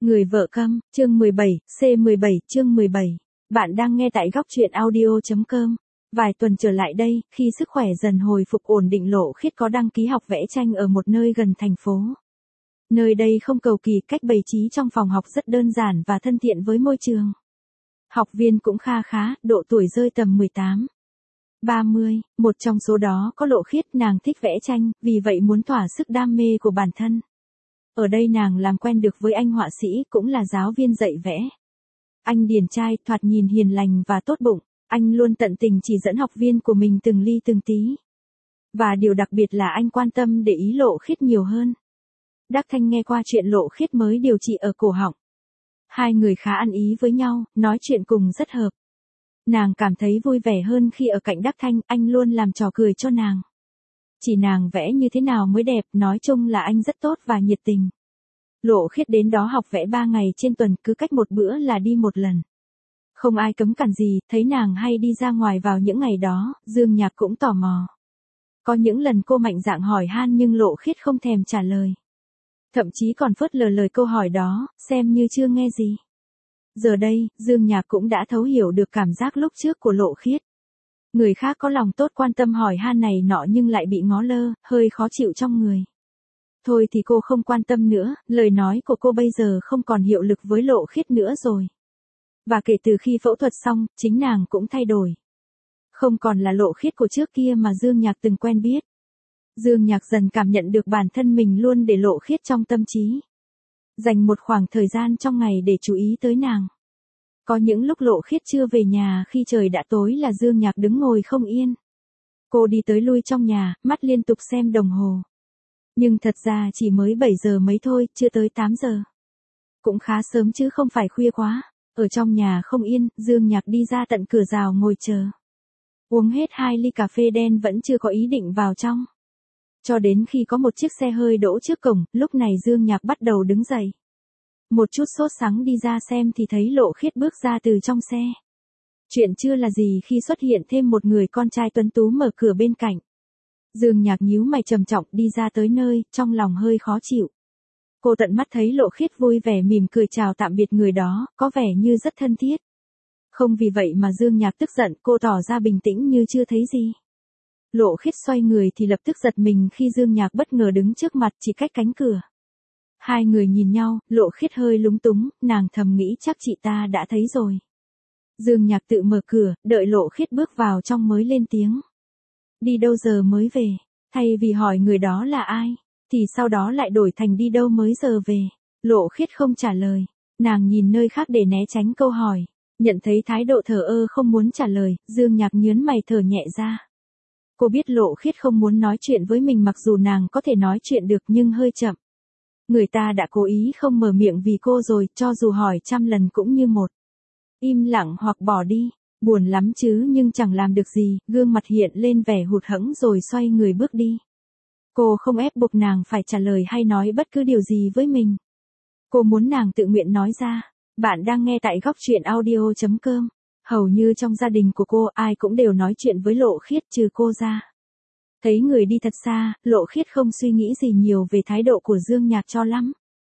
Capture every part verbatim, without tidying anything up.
Người vợ câm, chương mười bảy, C mười bảy, chương mười bảy. Bạn đang nghe tại góc truyện audio.com. Vài tuần trở lại đây, khi sức khỏe dần hồi phục ổn định, Lộ Khiết có đăng ký học vẽ tranh ở một nơi gần thành phố. Nơi đây không cầu kỳ, cách bày trí trong phòng học rất đơn giản và thân thiện với môi trường. Học viên cũng kha khá, độ tuổi rơi tầm mười tám, ba mươi, một trong số đó có Lộ Khiết. Nàng thích vẽ tranh, vì vậy muốn thỏa sức đam mê của bản thân. Ở đây nàng làm quen được với anh họa sĩ, cũng là giáo viên dạy vẽ. Anh điển trai, thoạt nhìn hiền lành và tốt bụng, anh luôn tận tình chỉ dẫn học viên của mình từng ly từng tí. Và điều đặc biệt là anh quan tâm để ý Lộ Khiết nhiều hơn. Đắc Thanh nghe qua chuyện Lộ Khiết mới điều trị ở cổ họng. Hai người khá ăn ý với nhau, nói chuyện cùng rất hợp. Nàng cảm thấy vui vẻ hơn khi ở cạnh Đắc Thanh, anh luôn làm trò cười cho nàng. Chỉ nàng vẽ như thế nào mới đẹp, nói chung là anh rất tốt và nhiệt tình. Lộ Khiết đến đó học vẽ ba ngày trên tuần, cứ cách một bữa là đi một lần. Không ai cấm cản gì, thấy nàng hay đi ra ngoài vào những ngày đó, Dương Nhạc cũng tò mò. Có những lần cô mạnh dạn hỏi han nhưng Lộ Khiết không thèm trả lời. Thậm chí còn phớt lờ lời câu hỏi đó, xem như chưa nghe gì. Giờ đây, Dương Nhạc cũng đã thấu hiểu được cảm giác lúc trước của Lộ Khiết. Người khác có lòng tốt quan tâm hỏi han này nọ nhưng lại bị ngó lơ, hơi khó chịu trong người. Thôi thì cô không quan tâm nữa, lời nói của cô bây giờ không còn hiệu lực với Lộ Khiết nữa rồi. Và kể từ khi phẫu thuật xong, chính nàng cũng thay đổi. Không còn là Lộ Khiết của trước kia mà Dương Nhạc từng quen biết. Dương Nhạc dần cảm nhận được bản thân mình luôn để Lộ Khiết trong tâm trí. Dành một khoảng thời gian trong ngày để chú ý tới nàng. Có những lúc Lộ Khiết chưa về nhà khi trời đã tối là Dương Nhạc đứng ngồi không yên. Cô đi tới lui trong nhà, mắt liên tục xem đồng hồ. Nhưng thật ra chỉ mới bảy giờ mấy thôi, chưa tới tám giờ. Cũng khá sớm chứ không phải khuya quá. Ở trong nhà không yên, Dương Nhạc đi ra tận cửa rào ngồi chờ. Uống hết hai ly cà phê đen vẫn chưa có ý định vào trong. Cho đến khi có một chiếc xe hơi đỗ trước cổng, lúc này Dương Nhạc bắt đầu đứng dậy. Một chút sốt sắng đi ra xem thì thấy Lộ Khiết bước ra từ trong xe. Chuyện chưa là gì khi xuất hiện thêm một người con trai tuấn tú mở cửa bên cạnh. Dương Nhạc nhíu mày trầm trọng đi ra tới nơi, trong lòng hơi khó chịu. Cô tận mắt thấy Lộ Khiết vui vẻ mỉm cười chào tạm biệt người đó, có vẻ như rất thân thiết. Không vì vậy mà Dương Nhạc tức giận, cô tỏ ra bình tĩnh như chưa thấy gì. Lộ Khiết xoay người thì lập tức giật mình khi Dương Nhạc bất ngờ đứng trước mặt chỉ cách cánh cửa. Hai người nhìn nhau, Lộ Khiết hơi lúng túng, nàng thầm nghĩ chắc chị ta đã thấy rồi. Dương Nhạc tự mở cửa, đợi Lộ Khiết bước vào trong mới lên tiếng. Đi đâu giờ mới về? Thay vì hỏi người đó là ai, thì sau đó lại đổi thành đi đâu mới giờ về. Lộ Khiết không trả lời, nàng nhìn nơi khác để né tránh câu hỏi. Nhận thấy thái độ thờ ơ không muốn trả lời, Dương Nhạc nhớn mày thở nhẹ ra. Cô biết Lộ Khiết không muốn nói chuyện với mình mặc dù nàng có thể nói chuyện được nhưng hơi chậm. Người ta đã cố ý không mở miệng vì cô rồi, cho dù hỏi trăm lần cũng như một. Im lặng hoặc bỏ đi, buồn lắm chứ nhưng chẳng làm được gì, gương mặt hiện lên vẻ hụt hẫng rồi xoay người bước đi. Cô không ép buộc nàng phải trả lời hay nói bất cứ điều gì với mình. Cô muốn nàng tự nguyện nói ra. Bạn đang nghe tại góc truyện audio.com. Hầu như trong gia đình của cô ai cũng đều nói chuyện với Lộ Khiết trừ cô ra. Thấy người đi thật xa, Lộ Khiết không suy nghĩ gì nhiều về thái độ của Dương Nhạc cho lắm.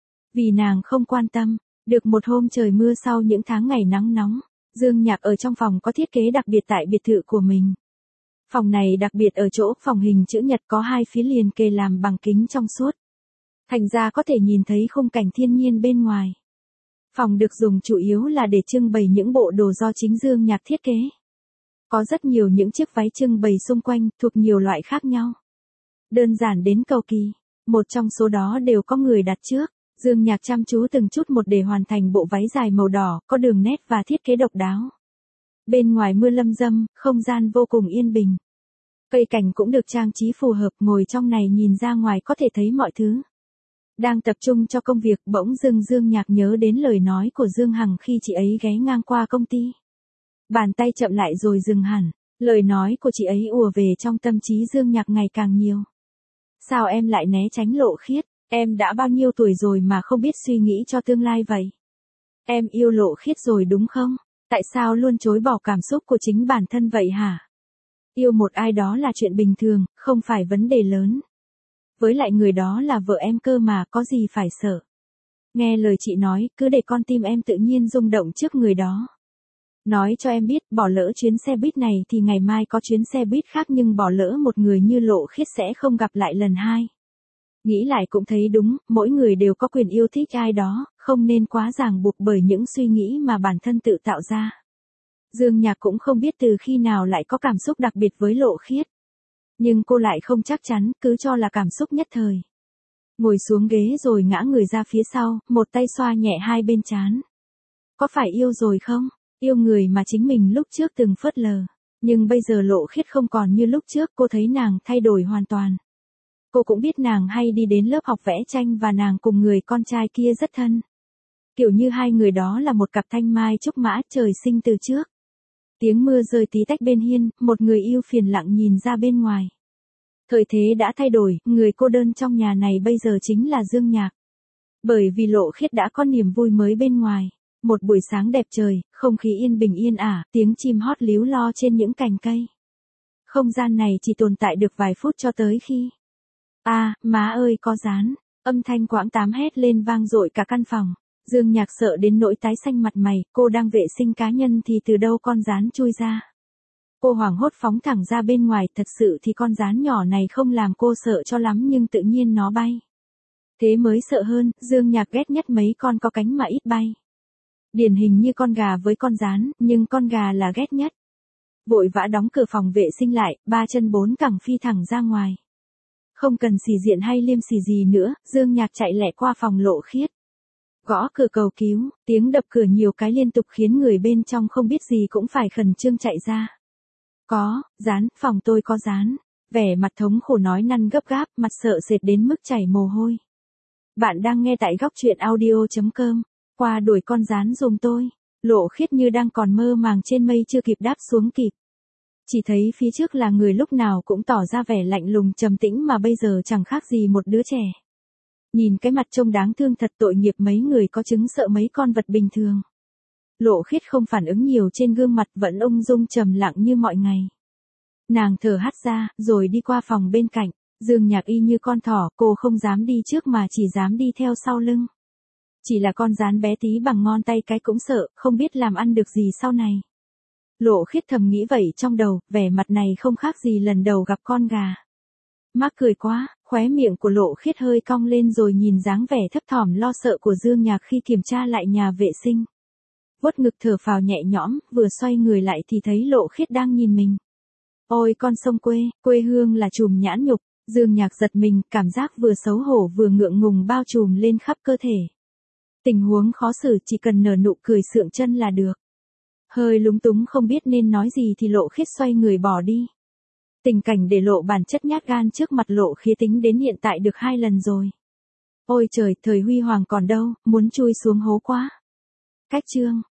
Vì nàng không quan tâm, được một hôm trời mưa sau những tháng ngày nắng nóng, Dương Nhạc ở trong phòng có thiết kế đặc biệt tại biệt thự của mình. Phòng này đặc biệt ở chỗ phòng hình chữ nhật có hai phía liền kề làm bằng kính trong suốt. Thành ra có thể nhìn thấy khung cảnh thiên nhiên bên ngoài. Phòng được dùng chủ yếu là để trưng bày những bộ đồ do chính Dương Nhạc thiết kế. Có rất nhiều những chiếc váy trưng bày xung quanh, thuộc nhiều loại khác nhau. Đơn giản đến cầu kỳ, một trong số đó đều có người đặt trước. Dương Nhạc chăm chú từng chút một để hoàn thành bộ váy dài màu đỏ, có đường nét và thiết kế độc đáo. Bên ngoài mưa lâm dâm, không gian vô cùng yên bình. Cây cảnh cũng được trang trí phù hợp, ngồi trong này nhìn ra ngoài có thể thấy mọi thứ. Đang tập trung cho công việc, bỗng dưng Dương Nhạc nhớ đến lời nói của Dương Hằng khi chị ấy ghé ngang qua công ty. Bàn tay chậm lại rồi dừng hẳn, lời nói của chị ấy ùa về trong tâm trí Dương Nhạc ngày càng nhiều. Sao em lại né tránh Lộ Khiết, em đã bao nhiêu tuổi rồi mà không biết suy nghĩ cho tương lai vậy? Em yêu Lộ Khiết rồi đúng không? Tại sao luôn chối bỏ cảm xúc của chính bản thân vậy hả? Yêu một ai đó là chuyện bình thường, không phải vấn đề lớn. Với lại người đó là vợ em cơ mà, có gì phải sợ. Nghe lời chị nói, cứ để con tim em tự nhiên rung động trước người đó. Nói cho em biết, bỏ lỡ chuyến xe buýt này thì ngày mai có chuyến xe buýt khác, nhưng bỏ lỡ một người như Lộ Khiết sẽ không gặp lại lần hai. Nghĩ lại cũng thấy đúng, mỗi người đều có quyền yêu thích ai đó, không nên quá ràng buộc bởi những suy nghĩ mà bản thân tự tạo ra. Dương Nhạc cũng không biết từ khi nào lại có cảm xúc đặc biệt với Lộ Khiết. Nhưng cô lại không chắc chắn, cứ cho là cảm xúc nhất thời. Ngồi xuống ghế rồi ngã người ra phía sau, một tay xoa nhẹ hai bên trán. Có phải yêu rồi không? Yêu người mà chính mình lúc trước từng phớt lờ. Nhưng bây giờ Lộ Khiết không còn như lúc trước, cô thấy nàng thay đổi hoàn toàn. Cô cũng biết nàng hay đi đến lớp học vẽ tranh và nàng cùng người con trai kia rất thân. Kiểu như hai người đó là một cặp thanh mai trúc mã trời sinh từ trước. Tiếng mưa rơi tí tách bên hiên, một người yêu phiền lặng nhìn ra bên ngoài. Thời thế đã thay đổi, người cô đơn trong nhà này bây giờ chính là Dương Nhạc. Bởi vì Lộ Khiết đã có niềm vui mới bên ngoài. Một buổi sáng đẹp trời, không khí yên bình yên ả, tiếng chim hót líu lo trên những cành cây. Không gian này chỉ tồn tại được vài phút cho tới khi... a à, má ơi có rán, âm thanh quãng tám hét lên vang dội cả căn phòng. Dương Nhạc sợ đến nỗi tái xanh mặt mày, cô đang vệ sinh cá nhân thì từ đâu con rán chui ra. Cô hoảng hốt phóng thẳng ra bên ngoài, thật sự thì con rán nhỏ này không làm cô sợ cho lắm nhưng tự nhiên nó bay. Thế mới sợ hơn, Dương Nhạc ghét nhất mấy con có cánh mà ít bay. Điển hình như con gà với con rán, nhưng con gà là ghét nhất. Vội vã đóng cửa phòng vệ sinh lại, ba chân bốn cẳng phi thẳng ra ngoài. Không cần xì diện hay liêm sỉ gì nữa, Dương Nhạc chạy lẹ qua phòng Lộ Khiết. Gõ cửa cầu cứu, tiếng đập cửa nhiều cái liên tục khiến người bên trong không biết gì cũng phải khẩn trương chạy ra. Có, rán, phòng tôi có rán. Vẻ mặt thống khổ nói năn gấp gáp, mặt sợ sệt đến mức chảy mồ hôi. Bạn đang nghe tại góc truyện audio chấm com. Qua đuổi con rán giùm tôi. Lộ Khiết như đang còn mơ màng trên mây chưa kịp đáp xuống kịp. Chỉ thấy phía trước là người lúc nào cũng tỏ ra vẻ lạnh lùng trầm tĩnh mà bây giờ chẳng khác gì một đứa trẻ. Nhìn cái mặt trông đáng thương thật tội nghiệp mấy người có chứng sợ mấy con vật bình thường. Lộ Khiết không phản ứng nhiều trên gương mặt vẫn ung dung trầm lặng như mọi ngày. Nàng thở hắt ra, rồi đi qua phòng bên cạnh. Dương Nhạc y như con thỏ, cô không dám đi trước mà chỉ dám đi theo sau lưng. Chỉ là con rán bé tí bằng ngón tay cái cũng sợ, không biết làm ăn được gì sau này. Lộ Khiết thầm nghĩ vậy trong đầu, vẻ mặt này không khác gì lần đầu gặp con gà. Mắc cười quá, khóe miệng của Lộ Khiết hơi cong lên rồi nhìn dáng vẻ thấp thỏm lo sợ của Dương Nhạc khi kiểm tra lại nhà vệ sinh. Vuốt ngực thở phào nhẹ nhõm, vừa xoay người lại thì thấy Lộ Khiết đang nhìn mình. Ôi con sông quê, quê hương là chùm nhãn nhục, Dương Nhạc giật mình, cảm giác vừa xấu hổ vừa ngượng ngùng bao trùm lên khắp cơ thể. Tình huống khó xử chỉ cần nở nụ cười sượng chân là được. Hơi lúng túng không biết nên nói gì thì Lộ Khiết xoay người bỏ đi. Tình cảnh để lộ bản chất nhát gan trước mặt Lộ Khiết tính đến hiện tại được hai lần rồi. Ôi trời, thời huy hoàng còn đâu, muốn chui xuống hố quá. Cách chương